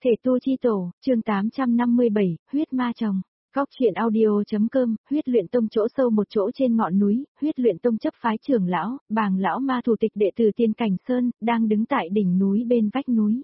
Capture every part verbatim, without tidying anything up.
Thể tu chi tổ, chương tám trăm năm mươi bảy, huyết ma chồng. Góc truyện audio.com, huyết luyện tông chỗ sâu một chỗ trên ngọn núi, huyết luyện tông chấp phái trưởng lão, bàng lão ma thủ tịch đệ tử Tiên Cảnh Sơn, đang đứng tại đỉnh núi bên vách núi.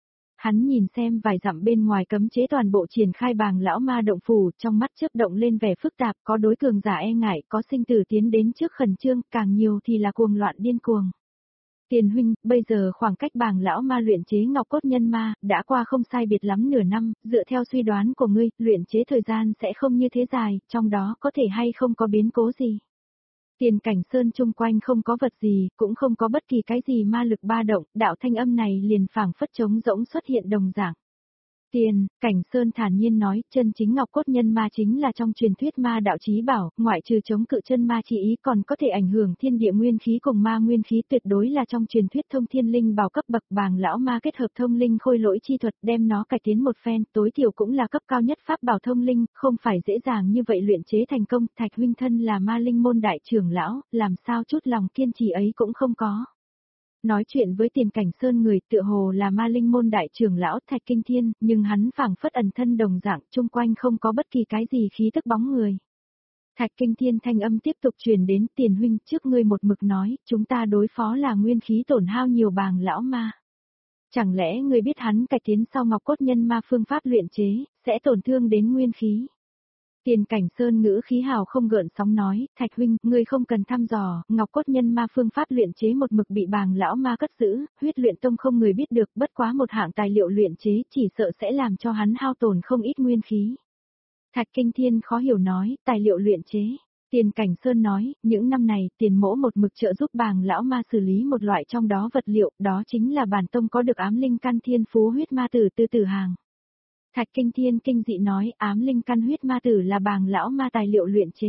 Hắn nhìn xem vài dặm bên ngoài cấm chế toàn bộ triển khai bàng lão ma động phủ, trong mắt chớp động lên vẻ phức tạp, có đối cường giả e ngại, có sinh tử tiến đến trước khẩn trương, càng nhiều thì là cuồng loạn điên cuồng. Tiền huynh, bây giờ khoảng cách bàng lão ma luyện chế ngọc cốt nhân ma, đã qua không sai biệt lắm nửa năm, dựa theo suy đoán của ngươi, luyện chế thời gian sẽ không như thế dài, trong đó có thể hay không có biến cố gì. Tiền Cảnh Sơn chung quanh không có vật gì, cũng không có bất kỳ cái gì ma lực ba động, đạo thanh âm này liền phảng phất trống rỗng xuất hiện đồng dạng. Tiền, Cảnh Sơn thản nhiên nói, chân chính ngọc cốt nhân ma chính là trong truyền thuyết ma đạo chí bảo, ngoại trừ chống cự chân ma chi ý còn có thể ảnh hưởng thiên địa nguyên khí cùng ma nguyên khí, tuyệt đối là trong truyền thuyết thông thiên linh bảo cấp bậc. Bàng lão ma kết hợp thông linh khôi lỗi chi thuật, đem nó cải tiến một phen, tối thiểu cũng là cấp cao nhất pháp bảo thông linh, không phải dễ dàng như vậy luyện chế thành công. Thạch huynh thân là ma linh môn đại trưởng lão, làm sao chút lòng kiên trì ấy cũng không có. Nói chuyện với Tiền Cảnh Sơn người tựa hồ là ma linh môn đại trưởng lão Thạch Kinh Thiên, nhưng hắn phảng phất ẩn thân đồng dạng, chung quanh không có bất kỳ cái gì khí tức bóng người. Thạch Kinh Thiên thanh âm tiếp tục truyền đến, Tiền huynh, trước ngươi một mực nói, chúng ta đối phó là nguyên khí tổn hao nhiều bàng lão ma. Chẳng lẽ ngươi biết hắn cải tiến sau ngọc cốt nhân ma phương pháp luyện chế, sẽ tổn thương đến nguyên khí? Tiền Cảnh Sơn ngữ khí hào không gợn sóng nói, Thạch huynh, ngươi không cần thăm dò, ngọc cốt nhân ma phương pháp luyện chế một mực bị bàng lão ma cất giữ, huyết luyện tông không người biết được, bất quá một hạng tài liệu luyện chế, chỉ sợ sẽ làm cho hắn hao tổn không ít nguyên khí. Thạch Kinh Thiên khó hiểu nói, tài liệu luyện chế. Tiền Cảnh Sơn nói, những năm này, tiền mỗ một mực trợ giúp bàng lão ma xử lý một loại trong đó vật liệu, đó chính là bản tông có được ám linh căn thiên phú huyết ma tử tư tử hàng. Thạch Kinh Thiên kinh dị nói, ám linh căn huyết ma tử là bàng lão ma tài liệu luyện chế.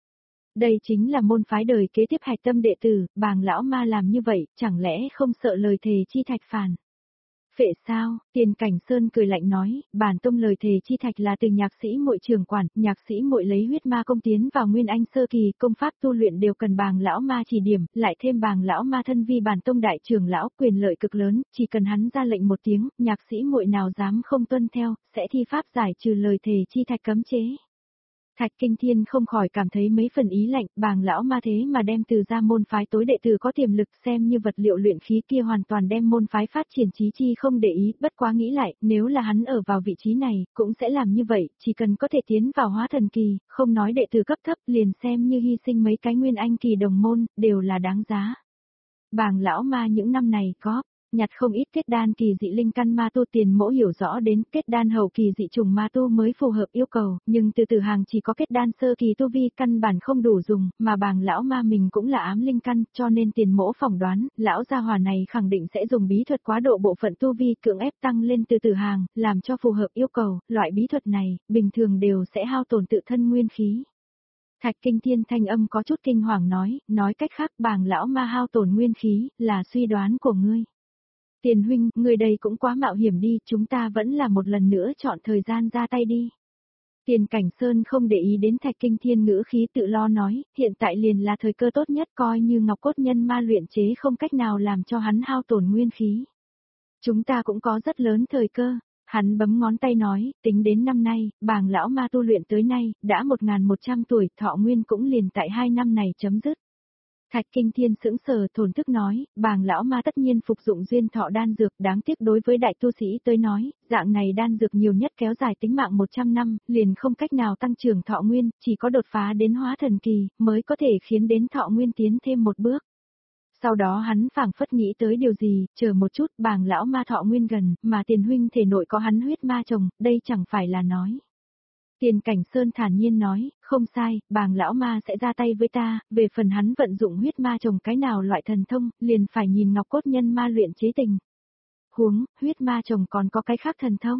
Đây chính là môn phái đời kế tiếp hạch tâm đệ tử, bàng lão ma làm như vậy, chẳng lẽ không sợ lời thề chi thạch phản? Phệ sao? Tiền Cảnh Sơn cười lạnh nói, bản tông lời thề chi thạch là từ nhạc sĩ muội trưởng quản, nhạc sĩ muội lấy huyết ma công tiến vào nguyên anh sơ kỳ, công pháp tu luyện đều cần bàng lão ma chỉ điểm, lại thêm bàng lão ma thân vi bản tông đại trưởng lão, quyền lợi cực lớn, chỉ cần hắn ra lệnh một tiếng, nhạc sĩ muội nào dám không tuân theo, sẽ thi pháp giải trừ lời thề chi thạch cấm chế. Thạch Kinh Thiên không khỏi cảm thấy mấy phần ý lạnh, bàng lão ma thế mà đem từ ra môn phái tối đệ tử có tiềm lực xem như vật liệu luyện khí kia hoàn toàn đem môn phái phát triển chí chi không để ý, bất quá nghĩ lại, nếu là hắn ở vào vị trí này, cũng sẽ làm như vậy, chỉ cần có thể tiến vào hóa thần kỳ, không nói đệ tử cấp thấp liền xem như hy sinh mấy cái nguyên anh kỳ đồng môn, đều là đáng giá. Bàng lão ma những năm này có nhặt không ít kết đan kỳ dị linh căn ma tu, tiền mỗ hiểu rõ đến kết đan hậu kỳ dị trùng ma tu mới phù hợp yêu cầu, nhưng từ từ hàng chỉ có kết đan sơ kỳ tu vi căn bản không đủ dùng, mà bàng lão ma mình cũng là ám linh căn, cho nên tiền mỗ phỏng đoán, lão gia hỏa này khẳng định sẽ dùng bí thuật quá độ bộ phận tu vi cưỡng ép tăng lên từ từ hàng, làm cho phù hợp yêu cầu, loại bí thuật này, bình thường đều sẽ hao tổn tự thân nguyên khí. Thạch Kinh Thiên thanh âm có chút kinh hoàng nói, nói cách khác bàng lão ma hao tổn nguyên khí, là suy đoán của ngươi. Tiền huynh, người đây cũng quá mạo hiểm đi, chúng ta vẫn là một lần nữa chọn thời gian ra tay đi. Tiền Cảnh Sơn không để ý đến Thạch Kinh Thiên ngữ khí tự lo nói, hiện tại liền là thời cơ tốt nhất, coi như ngọc cốt nhân ma luyện chế không cách nào làm cho hắn hao tổn nguyên khí. Chúng ta cũng có rất lớn thời cơ. Hắn bấm ngón tay nói, tính đến năm nay, bàng lão ma tu luyện tới nay, đã một nghìn một trăm tuổi, thọ nguyên cũng liền tại hai năm này chấm dứt. Thạch Kinh Thiên sững sờ thổn thức nói, bàng lão ma tất nhiên phục dụng duyên thọ đan dược, đáng tiếc đối với đại tu sĩ tới nói, dạng này đan dược nhiều nhất kéo dài tính mạng một trăm năm, liền không cách nào tăng trưởng thọ nguyên, chỉ có đột phá đến hóa thần kỳ, mới có thể khiến đến thọ nguyên tiến thêm một bước. Sau đó hắn phảng phất nghĩ tới điều gì, chờ một chút, bàng lão ma thọ nguyên gần, mà tiền huynh thể nội có hắn huyết ma chồng, đây chẳng phải là nói. Tiền Cảnh Sơn thản nhiên nói, không sai, bàng lão ma sẽ ra tay với ta, về phần hắn vận dụng huyết ma chồng cái nào loại thần thông, liền phải nhìn ngọc cốt nhân ma luyện chế tình. Huống, huyết ma chồng còn có cái khác thần thông.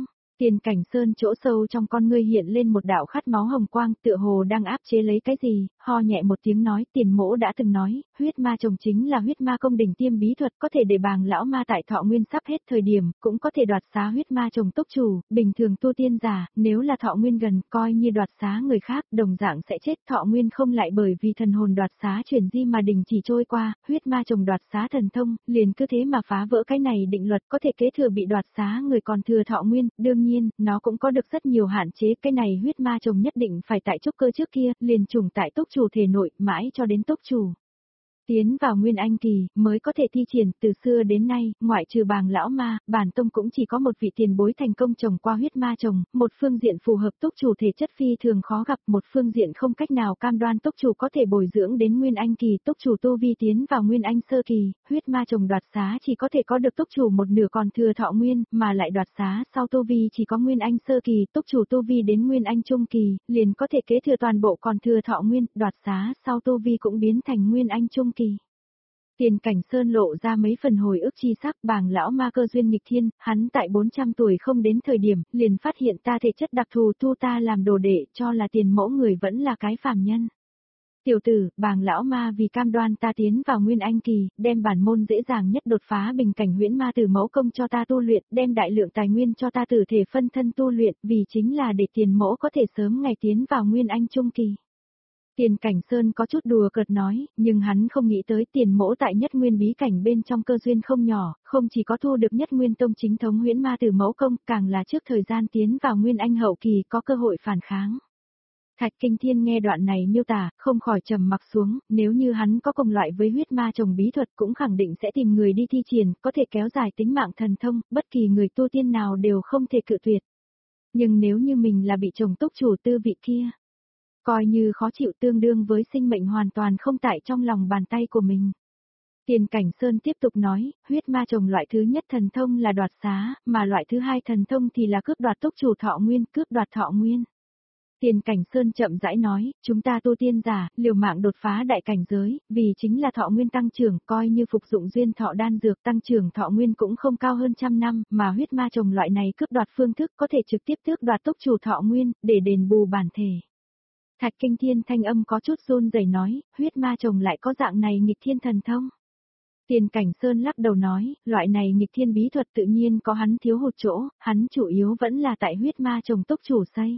Tiền Cảnh Sơn chỗ sâu trong con ngươi hiện lên một đạo khát máu hồng quang, tựa hồ đang áp chế lấy cái gì, ho nhẹ một tiếng nói, Tiền Mỗ đã từng nói, huyết ma chồng chính là huyết ma công đỉnh tiêm bí thuật, có thể để bàng lão ma tại thọ nguyên sắp hết thời điểm, cũng có thể đoạt xá huyết ma chồng tốc chủ, bình thường tu tiên giả, nếu là thọ nguyên gần, coi như đoạt xá người khác, đồng dạng sẽ chết, thọ nguyên không lại bởi vì thần hồn đoạt xá chuyển di mà đình chỉ trôi qua, huyết ma chồng đoạt xá thần thông, liền cứ thế mà phá vỡ cái này định luật, có thể kế thừa bị đoạt xá người còn thừa thọ nguyên, đương nhiên, nó cũng có được rất nhiều hạn chế, cái này huyết ma chồng nhất định phải tại trúc cơ trước kia, liền trùng tại tốc chủ thể nội, mãi cho đến tốc chủ tiến vào nguyên anh kỳ, mới có thể thi triển, từ xưa đến nay, ngoại trừ bàng lão ma, bản tông cũng chỉ có một vị tiền bối thành công trồng qua huyết ma chồng, một phương diện phù hợp tốc chủ thể chất phi thường khó gặp, một phương diện không cách nào cam đoan tốc chủ có thể bồi dưỡng đến nguyên anh kỳ, tốc chủ tu vi tiến vào nguyên anh sơ kỳ, huyết ma chồng đoạt xá chỉ có thể có được tốc chủ một nửa còn thừa thọ nguyên, mà lại đoạt xá sau tu vi chỉ có nguyên anh sơ kỳ, tốc chủ tu vi đến nguyên anh trung kỳ, liền có thể kế thừa toàn bộ còn thừa thọ nguyên, đoạt xá sau tu vi cũng biến thành nguyên anh trung kỳ. Tiền Cảnh Sơn lộ ra mấy phần hồi ức chi sắc, bàng lão ma cơ duyên nghịch thiên, hắn tại bốn trăm tuổi không đến thời điểm, liền phát hiện ta thể chất đặc thù tu ta làm đồ đệ, cho là tiền mẫu người vẫn là cái phàm nhân. Tiểu tử, bàng lão ma vì cam đoan ta tiến vào nguyên anh kỳ, đem bản môn dễ dàng nhất đột phá bình cảnh huyễn ma tử mẫu công cho ta tu luyện, đem đại lượng tài nguyên cho ta tử thể phân thân tu luyện, vì chính là để tiền mẫu có thể sớm ngày tiến vào nguyên anh trung kỳ. Tiền Cảnh Sơn có chút đùa cợt nói, nhưng hắn không nghĩ tới tiền mỗ tại nhất nguyên bí cảnh bên trong cơ duyên không nhỏ, không chỉ có thu được nhất nguyên tông chính thống huyễn ma tử mẫu công, càng là trước thời gian tiến vào nguyên anh hậu kỳ có cơ hội phản kháng. Thạch Kinh Thiên nghe đoạn này miêu tả, không khỏi trầm mặc xuống, nếu như hắn có cùng loại với huyết ma chồng bí thuật cũng khẳng định sẽ tìm người đi thi triển, có thể kéo dài tính mạng thần thông, bất kỳ người tu tiên nào đều không thể cự tuyệt. Nhưng nếu như mình là bị chồng tốc chủ tư vị kia, coi như khó chịu tương đương với sinh mệnh hoàn toàn không tại trong lòng bàn tay của mình. Tiền Cảnh Sơn tiếp tục nói, huyết ma chồng loại thứ nhất thần thông là đoạt xá, mà loại thứ hai thần thông thì là cướp đoạt tốc chủ thọ nguyên, cướp đoạt thọ nguyên. Tiền Cảnh Sơn chậm rãi nói, chúng ta tu tiên giả, liều mạng đột phá đại cảnh giới, vì chính là thọ nguyên tăng trưởng, coi như phục dụng duyên thọ đan dược tăng trưởng thọ nguyên cũng không cao hơn trăm năm, mà huyết ma chồng loại này cướp đoạt phương thức có thể trực tiếp tước đoạt tốc chủ thọ nguyên, để đền bù bản thể. Thạch Kinh Thiên thanh âm có chút run rẩy nói, huyết ma chồng lại có dạng này nghịch thiên thần thông. Tiền Cảnh Sơn lắc đầu nói, loại này nghịch thiên bí thuật tự nhiên có hắn thiếu hụt chỗ, hắn chủ yếu vẫn là tại huyết ma chồng tốc chủ xây.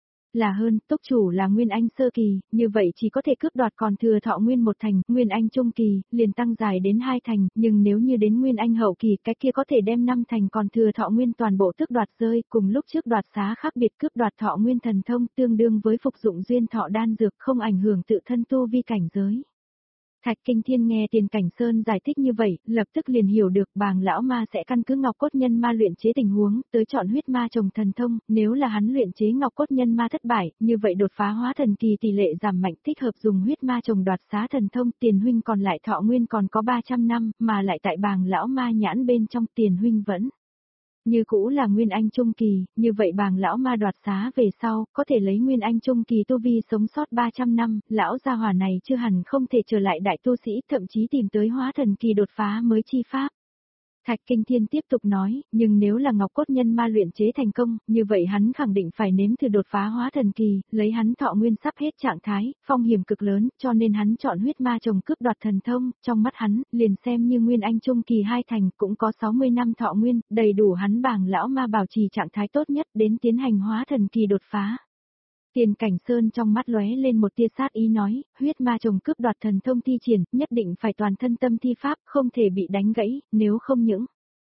Là hơn, tốc chủ là nguyên anh sơ kỳ, như vậy chỉ có thể cướp đoạt còn thừa thọ nguyên một thành, nguyên anh trung kỳ, liền tăng dài đến hai thành, nhưng nếu như đến nguyên anh hậu kỳ, cái kia có thể đem năm thành còn thừa thọ nguyên toàn bộ tước đoạt rơi, cùng lúc trước đoạt xá khác biệt cướp đoạt thọ nguyên thần thông tương đương với phục dụng duyên thọ đan dược không ảnh hưởng tự thân tu vi cảnh giới. Thạch Kinh Thiên nghe Tiền Cảnh Sơn giải thích như vậy, lập tức liền hiểu được bàng lão ma sẽ căn cứ ngọc cốt nhân ma luyện chế tình huống, tới chọn huyết ma chồng thần thông, nếu là hắn luyện chế ngọc cốt nhân ma thất bại, như vậy đột phá hóa thần kỳ tỷ lệ giảm mạnh thích hợp dùng huyết ma chồng đoạt xá thần thông, Tiền huynh còn lại thọ nguyên còn có ba trăm năm, mà lại tại bàng lão ma nhãn bên trong Tiền huynh vẫn như cũ là nguyên anh trung kỳ, như vậy bàng lão ma đoạt xá về sau, có thể lấy nguyên anh trung kỳ tu vi sống sót ba trăm năm, lão gia hỏa này chưa hẳn không thể trở lại đại tu sĩ, thậm chí tìm tới hóa thần kỳ đột phá mới chi pháp. Thạch Kinh Thiên tiếp tục nói, nhưng nếu là ngọc cốt nhân ma luyện chế thành công, như vậy hắn khẳng định phải nếm thử đột phá hóa thần kỳ, lấy hắn thọ nguyên sắp hết trạng thái, phong hiểm cực lớn, cho nên hắn chọn huyết ma chồng cướp đoạt thần thông, trong mắt hắn, liền xem như nguyên anh trung kỳ hai thành, cũng có sáu mươi năm thọ nguyên, đầy đủ hắn bàng lão ma bảo trì trạng thái tốt nhất đến tiến hành hóa thần kỳ đột phá. Tiền Cảnh Sơn trong mắt lóe lên một tia sát ý nói, huyết ma chồng cướp đoạt thần thông thi triển, nhất định phải toàn thân tâm thi pháp, không thể bị đánh gãy, nếu không những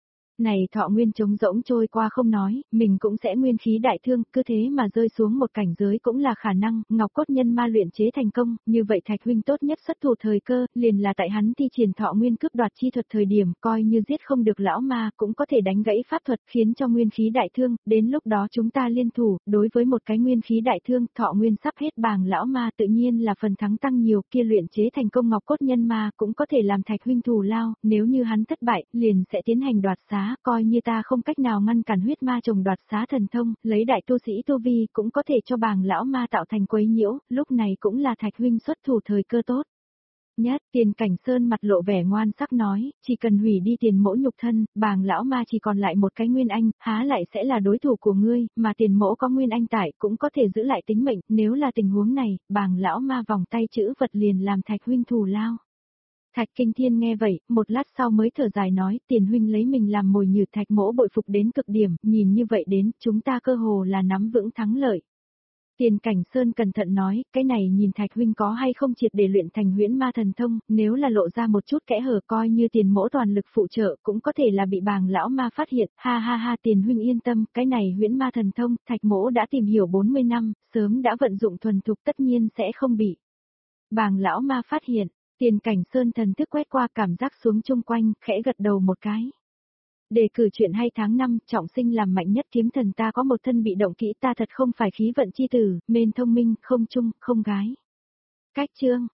này thọ nguyên trống rỗng trôi qua không nói, mình cũng sẽ nguyên khí đại thương, cứ thế mà rơi xuống một cảnh giới cũng là khả năng, ngọc cốt nhân ma luyện chế thành công, như vậy Thạch huynh tốt nhất xuất thủ thời cơ, liền là tại hắn thi triển thọ nguyên cướp đoạt chi thuật thời điểm, coi như giết không được lão ma, cũng có thể đánh gãy pháp thuật khiến cho nguyên khí đại thương, đến lúc đó chúng ta liên thủ, đối với một cái nguyên khí đại thương, thọ nguyên sắp hết bàng lão ma tự nhiên là phần thắng tăng nhiều, kia luyện chế thành công ngọc cốt nhân ma cũng có thể làm Thạch huynh thù lao, nếu như hắn thất bại, liền sẽ tiến hành đoạt xá. Coi như ta không cách nào ngăn cản huyết ma chồng đoạt xá thần thông, lấy đại tu sĩ tu vi cũng có thể cho bàng lão ma tạo thành quấy nhiễu, lúc này cũng là Thạch huynh xuất thủ thời cơ tốt. Nhất, Tiền Cảnh Sơn mặt lộ vẻ ngoan sắc nói, chỉ cần hủy đi tiền mỗ nhục thân, bàng lão ma chỉ còn lại một cái nguyên anh, há lại sẽ là đối thủ của ngươi, mà tiền mỗ có nguyên anh tại cũng có thể giữ lại tính mệnh, nếu là tình huống này, bàng lão ma vòng tay chữ vật liền làm Thạch huynh thù lao. Thạch Kinh Thiên nghe vậy, một lát sau mới thở dài nói, Tiền huynh lấy mình làm mồi nhử, Thạch mỗ bội phục đến cực điểm, nhìn như vậy đến, chúng ta cơ hồ là nắm vững thắng lợi. Tiền Cảnh Sơn cẩn thận nói, cái này nhìn Thạch huynh có hay không triệt để luyện thành huyễn ma thần thông, nếu là lộ ra một chút kẽ hở coi như Tiền mỗ toàn lực phụ trợ cũng có thể là bị bàng lão ma phát hiện, ha ha ha Tiền huynh yên tâm, cái này huyễn ma thần thông, Thạch mỗ đã tìm hiểu bốn mươi năm, sớm đã vận dụng thuần thục tất nhiên sẽ không bị bàng lão ma phát hiện. Tiền Cảnh Sơn thần thức quét qua cảm giác xuống chung quanh, khẽ gật đầu một cái. Đề cử chuyện hay tháng năm, trọng sinh làm mạnh nhất kiếm thần ta có một thân bị động kỹ ta thật không phải khí vận chi tử, mên thông minh, không chung, không gái. Cách chương.